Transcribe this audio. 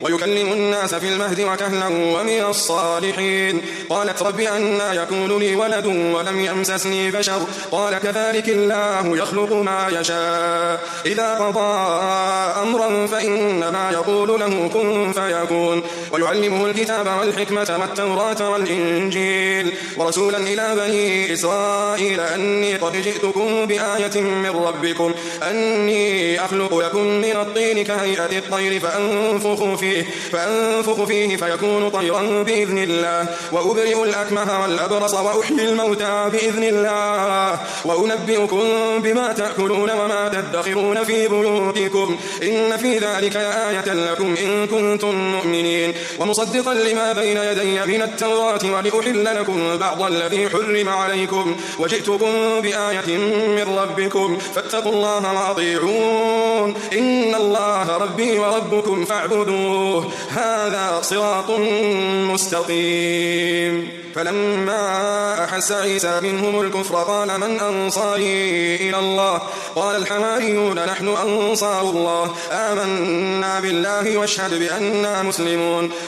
ويكلم الناس في المهد وكهلا ومن الصالحين. قالت رب أنى يكون لي ولد ولم يمسسني بشر قال كذلك الله يخلق ما يشاء إذا قضى أمرا فإنما يقول له كن فيكون. ويعلمه الكتاب والحكمة والتوراة والإنجيل ورسولا إلى بني إسرائيل أني قد جئتكم بآية من ربكم أني أخلق لكم من الطين كهيئة الطير فأنفخ فيه فيكون طيرا بإذن الله وأبرئ الأكمه والأبرص وأحيي الموتى بإذن الله وأنبئكم بما تأكلون وما تدخرون في بيوتكم إن في ذلك آية لكم إن كنتم مؤمنين ومصدقا لما بين يدي من التوراة ولأحل لكم بعض الذي حرم عليكم وجئتكم بآية من ربكم فاتقوا الله وأطيعون إن الله ربي وربكم فاعبدوه هذا صراط مستقيم. فلما أحس عيسى منهم الكفر قال من أنصاري إلى الله قال الحواريون نحن أنصار الله آمنا بالله واشهد بأننا مسلمون.